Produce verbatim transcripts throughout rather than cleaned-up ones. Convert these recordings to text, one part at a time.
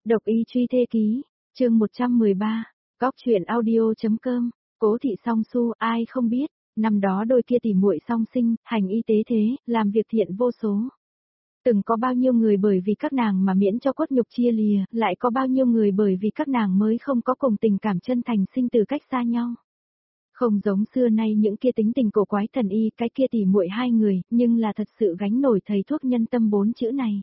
Độc y truy thê ký, chương một trăm mười ba, góc truyện audio.com, Cố thị song su, ai không biết, năm đó đôi kia tỉ muội song sinh, hành y tế thế, làm việc thiện vô số. Từng có bao nhiêu người bởi vì các nàng mà miễn cho cốt nhục chia lìa, lại có bao nhiêu người bởi vì các nàng mới không có cùng tình cảm chân thành sinh từ cách xa nhau. Không giống xưa nay những kia tính tình cổ quái thần y, cái kia tỉ muội hai người, nhưng là thật sự gánh nổi thầy thuốc nhân tâm bốn chữ này.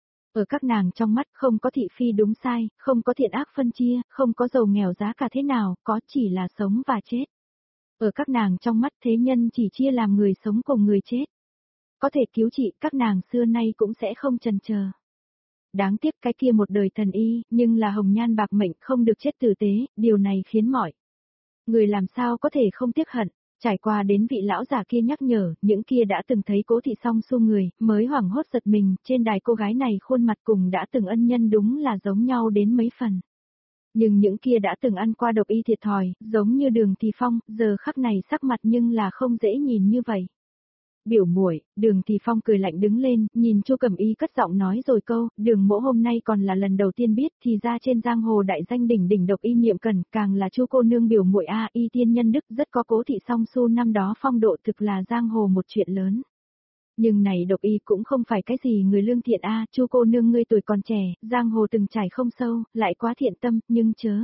Ở các nàng trong mắt không có thị phi đúng sai, không có thiện ác phân chia, không có giàu nghèo giá cả thế nào, có chỉ là sống và chết. Ở các nàng trong mắt thế nhân chỉ chia làm người sống cùng người chết. Có thể cứu trị các nàng xưa nay cũng sẽ không chần chờ. Đáng tiếc cái kia một đời thần y, nhưng là hồng nhan bạc mệnh không được chết tử tế, điều này khiến mọi người làm sao có thể không tiếc hận. Trải qua đến vị lão già kia nhắc nhở, những kia đã từng thấy Cố thị song su người, mới hoảng hốt giật mình, trên đài cô gái này khuôn mặt cùng đã từng ân nhân đúng là giống nhau đến mấy phần. Nhưng những kia đã từng ăn qua độc y thiệt thòi, giống như Đường Thì Phong, giờ khắc này sắc mặt nhưng là không dễ nhìn như vậy. Biểu muội, Đường Thì Phong cười lạnh đứng lên, nhìn Chu Cẩm Y cất giọng nói rồi câu, Đường mỗ hôm nay còn là lần đầu tiên biết, thì ra trên giang hồ đại danh đỉnh đỉnh độc y Niệm Cần, càng là Chu cô nương biểu muội a, y tiên nhân đức rất có Cố thị song su năm đó phong độ thực là giang hồ một chuyện lớn. Nhưng này độc y cũng không phải cái gì người lương thiện a, Chu cô nương ngươi tuổi còn trẻ, giang hồ từng trải không sâu, lại quá thiện tâm, nhưng chớ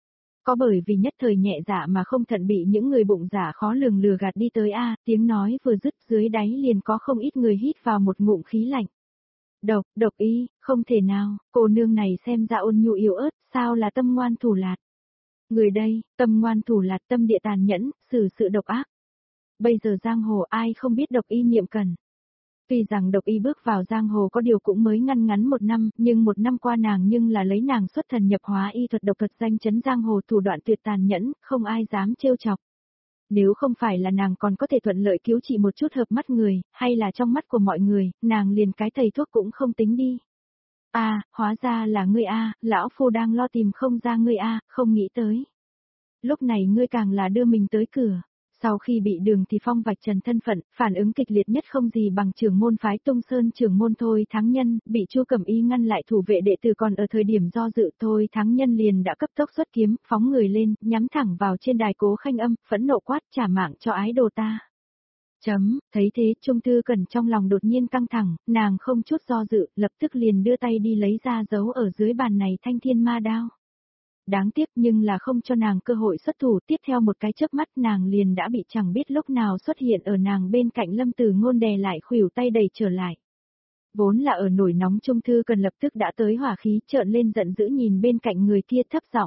có bởi vì nhất thời nhẹ dạ mà không thận bị những người bụng dạ khó lường lừa gạt đi tới a, tiếng nói vừa dứt dưới đáy liền có không ít người hít vào một ngụm khí lạnh. Độc, độc y, không thể nào, cô nương này xem ra ôn nhu yếu ớt, sao là tâm ngoan thủ lạt. Người đây, tâm ngoan thủ lạt, tâm địa tàn nhẫn, xử sự độc ác. Bây giờ giang hồ ai không biết độc y Niệm Cần. Tuy rằng độc y bước vào giang hồ có điều cũng mới ngăn ngắn một năm, nhưng một năm qua nàng nhưng là lấy nàng xuất thần nhập hóa y thuật độc thuật danh chấn giang hồ, thủ đoạn tuyệt tàn nhẫn, không ai dám trêu chọc. Nếu không phải là nàng còn có thể thuận lợi cứu trị một chút hợp mắt người, hay là trong mắt của mọi người, nàng liền cái thầy thuốc cũng không tính đi. A, à, hóa ra là ngươi a, lão phu đang lo tìm không ra ngươi a, không nghĩ tới. Lúc này ngươi càng là đưa mình tới cửa. Sau khi bị Đường Thì Phong vạch trần thân phận, phản ứng kịch liệt nhất không gì bằng trưởng môn phái Tung Sơn trưởng môn Thôi Thắng Nhân, bị Chu Cẩm Y ngăn lại thủ vệ đệ tử, còn ở thời điểm do dự Thôi Thắng Nhân liền đã cấp tốc xuất kiếm, phóng người lên, nhắm thẳng vào trên đài Cố Khanh Âm, phẫn nộ quát trả mạng cho ái đồ ta. Chấm, thấy thế Trung Thư Cần trong lòng đột nhiên căng thẳng, nàng không chút do dự, lập tức liền đưa tay đi lấy ra giấu ở dưới bàn này thanh thiên ma đao. Đáng tiếc nhưng là không cho nàng cơ hội xuất thủ, tiếp theo một cái chớp mắt nàng liền đã bị chẳng biết lúc nào xuất hiện ở nàng bên cạnh Lâm Tử Ngôn đè lại khuỷu tay đẩy trở lại. Vốn là ở nổi nóng Trung Thư Cần lập tức đã tới hỏa khí, trợn lên giận dữ nhìn bên cạnh người kia thấp giọng.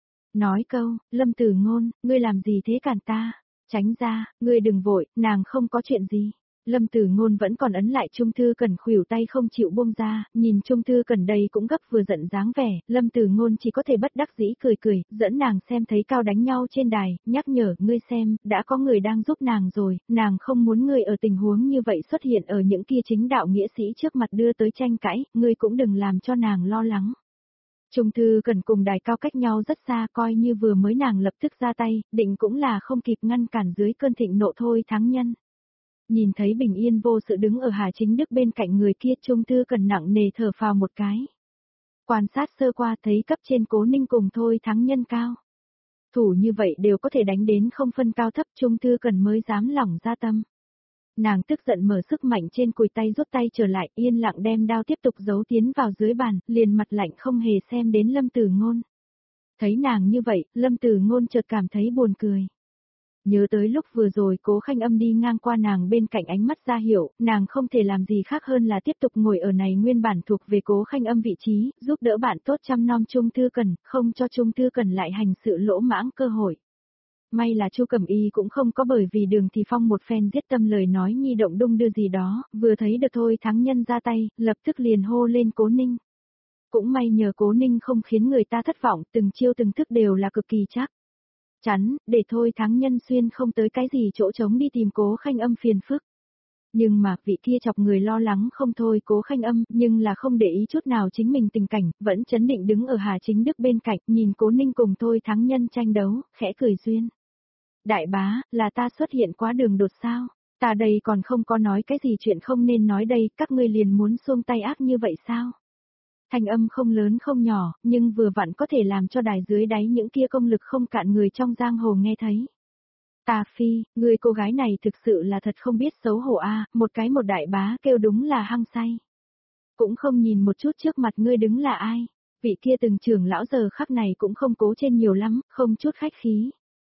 Nói câu, Lâm Tử Ngôn, ngươi làm gì thế cản ta, tránh ra, ngươi đừng vội, nàng không có chuyện gì. Lâm Tử Ngôn vẫn còn ấn lại Trung Thư Cần khuỷu tay không chịu buông ra, nhìn Trung Thư Cần đây cũng gấp vừa giận dáng vẻ, Lâm Tử Ngôn chỉ có thể bất đắc dĩ cười cười, dẫn nàng xem thấy cao đánh nhau trên đài, nhắc nhở, ngươi xem, đã có người đang giúp nàng rồi, nàng không muốn ngươi ở tình huống như vậy xuất hiện ở những kia chính đạo nghĩa sĩ trước mặt đưa tới tranh cãi, ngươi cũng đừng làm cho nàng lo lắng. Trung Thư Cần cùng đài cao cách nhau rất xa, coi như vừa mới nàng lập tức ra tay, định cũng là không kịp ngăn cản dưới cơn thịnh nộ Thôi Thắng Nhân. Nhìn thấy bình yên vô sự đứng ở Hà Chính Đức bên cạnh người kia, Trung Thư Cần nặng nề thở phào một cái. Quan sát sơ qua thấy cấp trên Cố Ninh cùng Thôi Thắng Nhân cao. Thủ như vậy đều có thể đánh đến không phân cao thấp, Trung Thư Cần mới dám lỏng ra tâm. Nàng tức giận mở sức mạnh trên cùi tay rút tay trở lại, yên lặng đem đao tiếp tục giấu tiến vào dưới bàn, liền mặt lạnh không hề xem đến Lâm Tử Ngôn. Thấy nàng như vậy, Lâm Tử Ngôn chợt cảm thấy buồn cười. Nhớ tới lúc vừa rồi Cố Khanh Âm đi ngang qua nàng bên cạnh ánh mắt ra hiệu, nàng không thể làm gì khác hơn là tiếp tục ngồi ở này nguyên bản thuộc về Cố Khanh Âm vị trí, giúp đỡ bạn tốt chăm nom Trung Thư Cần, không cho Trung Thư Cần lại hành sự lỗ mãng cơ hội. May là Chu Cẩm Y cũng không có bởi vì Đường Thì Phong một phen giết tâm lời nói nhi động đung đưa gì đó, vừa thấy được Thôi Thắng Nhân ra tay, lập tức liền hô lên Cố Ninh. Cũng may nhờ Cố Ninh không khiến người ta thất vọng, từng chiêu từng thức đều là cực kỳ chắc chắn, để Thôi Thắng Nhân xuyên không tới cái gì chỗ trống đi tìm Cố Khanh Âm phiền phức. Nhưng mà vị kia chọc người lo lắng không thôi Cố Khanh Âm, nhưng là không để ý chút nào chính mình tình cảnh, vẫn chấn định đứng ở Hà Chính Đức bên cạnh, nhìn Cố Ninh cùng Thôi Thắng Nhân tranh đấu, khẽ cười duyên. Đại bá, là ta xuất hiện quá đường đột sao? Ta đây còn không có nói cái gì chuyện không nên nói đây, các ngươi liền muốn xuông tay ác như vậy sao? Thanh âm không lớn không nhỏ, nhưng vừa vặn có thể làm cho đài dưới đáy những kia công lực không cạn người trong giang hồ nghe thấy. Tà Phi, người cô gái này thực sự là thật không biết xấu hổ a, một cái một đại bá kêu đúng là hăng say. Cũng không nhìn một chút trước mặt ngươi đứng là ai, vị kia từng trưởng lão giờ khắc này cũng không cố trên nhiều lắm, không chút khách khí.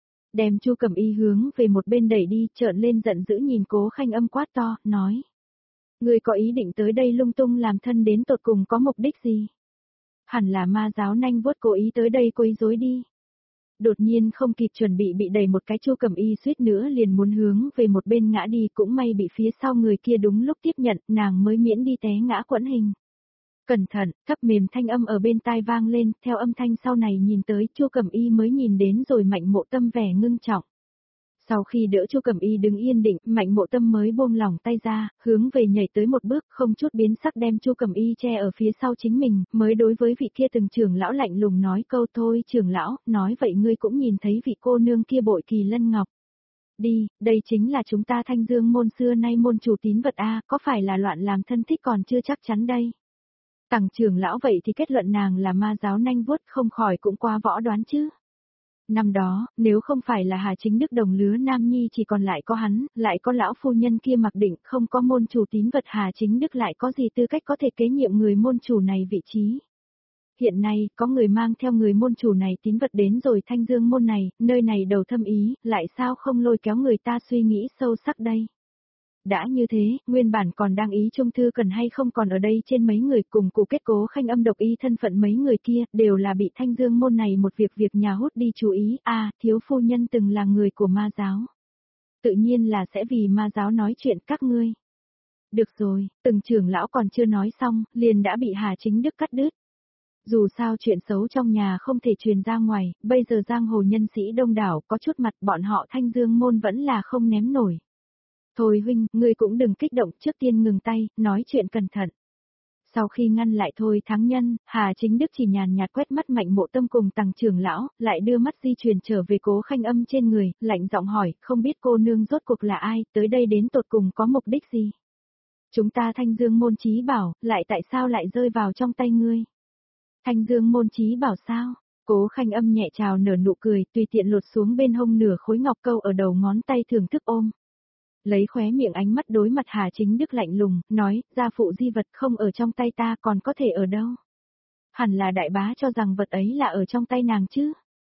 Đem Chu Cẩm Y hướng về một bên đẩy đi, trợn lên giận dữ nhìn Cố Khanh Âm quát to, nói. Ngươi có ý định tới đây lung tung làm thân đến tột cùng có mục đích gì? Hẳn là ma giáo nanh vuốt cố ý tới đây quấy rối đi. Đột nhiên không kịp chuẩn bị bị đẩy một cái Chu Cẩm Y suýt nữa liền muốn hướng về một bên ngã đi, cũng may bị phía sau người kia đúng lúc tiếp nhận, nàng mới miễn đi té ngã quẫn hình. Cẩn thận, thấp mềm thanh âm ở bên tai vang lên, theo âm thanh sau này nhìn tới Chu Cẩm Y mới nhìn đến rồi Mạnh Mộ Tâm vẻ ngưng trọng. Sau khi đỡ Chu Cẩm Y đứng yên định, Mạnh Mộ Tâm mới buông lỏng tay ra, hướng về nhảy tới một bước, không chút biến sắc đem Chu Cẩm Y che ở phía sau chính mình, mới đối với vị kia từng trưởng lão lạnh lùng nói câu thôi trưởng lão, nói vậy ngươi cũng nhìn thấy vị cô nương kia bội kỳ lân ngọc. Đi, đây chính là chúng ta Thanh Dương môn xưa nay môn chủ tín vật a, có phải là loạn làm thân thích còn chưa chắc chắn đây. Tằng trưởng lão vậy thì kết luận nàng là ma giáo nanh vuốt không khỏi cũng qua võ đoán chứ. Năm đó, nếu không phải là Hà Chính Đức đồng lứa Nam Nhi chỉ còn lại có hắn, lại có lão phu nhân kia mặc định không có môn chủ tín vật Hà Chính Đức lại có gì tư cách có thể kế nhiệm người môn chủ này vị trí. Hiện nay, có người mang theo người môn chủ này tín vật đến rồi Thanh Dương môn này, nơi này đầu thâm ý, lại sao không lôi kéo người ta suy nghĩ sâu sắc đây. Đã như thế, nguyên bản còn đang ý trung thư cần hay không còn ở đây trên mấy người cùng cụ kết Cố Khanh Âm độc y thân phận mấy người kia, đều là bị Thanh Dương môn này một việc việc nhà hút đi chú ý, a à, thiếu phu nhân từng là người của ma giáo. Tự nhiên là sẽ vì ma giáo nói chuyện các ngươi. Được rồi, từng trưởng lão còn chưa nói xong, liền đã bị Hà Chính Đức cắt đứt. Dù sao chuyện xấu trong nhà không thể truyền ra ngoài, bây giờ giang hồ nhân sĩ đông đảo có chút mặt bọn họ Thanh Dương môn vẫn là không ném nổi. Thôi huynh, ngươi cũng đừng kích động, trước tiên ngừng tay, nói chuyện cẩn thận. Sau khi ngăn lại Thôi Thắng Nhân, Hà Chính Đức chỉ nhàn nhạt quét mắt Mạnh Mộ Tâm cùng Tằng trưởng lão, lại đưa mắt di chuyển trở về Cố Khanh Âm trên người, lạnh giọng hỏi, không biết cô nương rốt cuộc là ai, tới đây đến tột cùng có mục đích gì? Chúng ta Thanh Dương môn chí bảo, lại tại sao lại rơi vào trong tay ngươi? Thanh Dương môn chí bảo sao? Cố Khanh Âm nhẹ chào nở nụ cười, tùy tiện lột xuống bên hông nửa khối ngọc câu ở đầu ngón tay thưởng thức ôm. Lấy khóe miệng ánh mắt đối mặt Hà Chính Đức lạnh lùng, nói, gia phụ di vật không ở trong tay ta còn có thể ở đâu. Hẳn là đại bá cho rằng vật ấy là ở trong tay nàng chứ.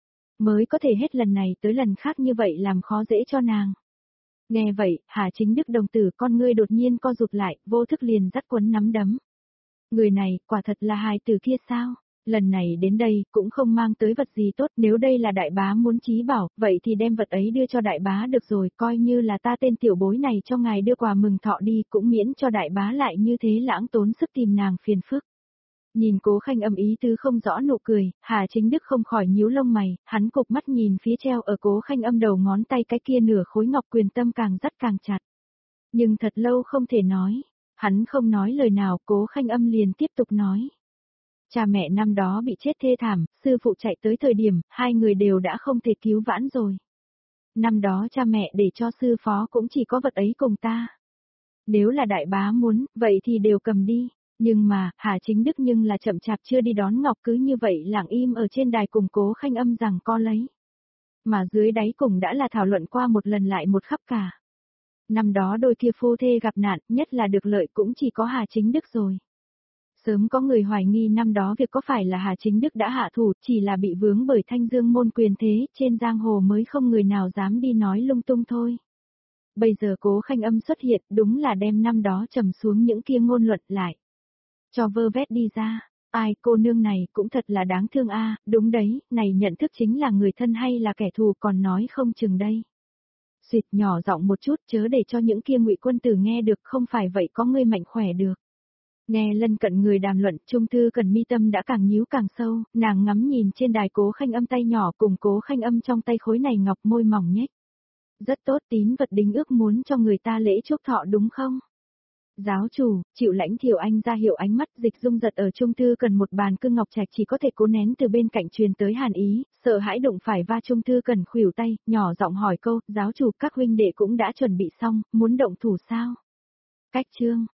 Mới có thể hết lần này tới lần khác như vậy làm khó dễ cho nàng. Nghe vậy, Hà Chính Đức đồng tử con ngươi đột nhiên co rụt lại, vô thức liền dắt quấn nắm đấm. Người này, quả thật là hài tử kia sao? Lần này đến đây, cũng không mang tới vật gì tốt, nếu đây là đại bá muốn chí bảo, vậy thì đem vật ấy đưa cho đại bá được rồi, coi như là ta tên tiểu bối này cho ngài đưa quà mừng thọ đi, cũng miễn cho đại bá lại như thế lãng tốn sức tìm nàng phiền phức. Nhìn Cố Khanh Âm ý tứ không rõ nụ cười, Hà Chính Đức không khỏi nhíu lông mày, hắn cục mắt nhìn phía treo ở Cố Khanh Âm đầu ngón tay cái kia nửa khối ngọc quyền tâm càng dắt càng chặt. Nhưng thật lâu không thể nói, hắn không nói lời nào, Cố Khanh Âm liền tiếp tục nói. Cha mẹ năm đó bị chết thê thảm, sư phụ chạy tới thời điểm, hai người đều đã không thể cứu vãn rồi. Năm đó cha mẹ để cho sư phó cũng chỉ có vật ấy cùng ta. Nếu là đại bá muốn, vậy thì đều cầm đi. Nhưng mà, Hà Chính Đức nhưng là chậm chạp chưa đi đón Ngọc cứ như vậy lặng im ở trên đài cùng Cố Khanh Âm rằng co lấy. Mà dưới đáy cùng đã là thảo luận qua một lần lại một khắp cả. Năm đó đôi kia phu thê gặp nạn, nhất là được lợi cũng chỉ có Hà Chính Đức rồi. Sớm có người hoài nghi năm đó việc có phải là Hà Chính Đức đã hạ thủ, chỉ là bị vướng bởi Thanh Dương môn quyền thế, trên giang hồ mới không người nào dám đi nói lung tung thôi. Bây giờ Cố Khanh Âm xuất hiện, đúng là đem năm đó trầm xuống những kia ngôn luận lại. Cho vơ vét đi ra, ai cô nương này cũng thật là đáng thương a, đúng đấy, này nhận thức chính là người thân hay là kẻ thù còn nói không chừng đây. Xuyệt nhỏ giọng một chút chớ để cho những kia ngụy quân tử nghe được, không phải vậy có người mạnh khỏe được. Nghe lân cận người đàm luận, Trung Thư Cần mi tâm đã càng nhíu càng sâu, nàng ngắm nhìn trên đài Cố Khanh Âm tay nhỏ cùng Cố Khanh Âm trong tay khối này ngọc môi mỏng nhếch. Rất tốt, tín vật đính ước muốn cho người ta lễ chúc thọ đúng không? Giáo chủ, chịu lãnh Thiệu Anh ra hiệu ánh mắt Dịch Dung giật ở Trung Thư Cần một bàn cương ngọc trạch chỉ có thể cố nén từ bên cạnh truyền tới hàn ý, sợ hãi đụng phải va Trung Thư Cần khuỷu tay, nhỏ giọng hỏi câu, giáo chủ các huynh đệ cũng đã chuẩn bị xong, muốn động thủ sao? Cách chương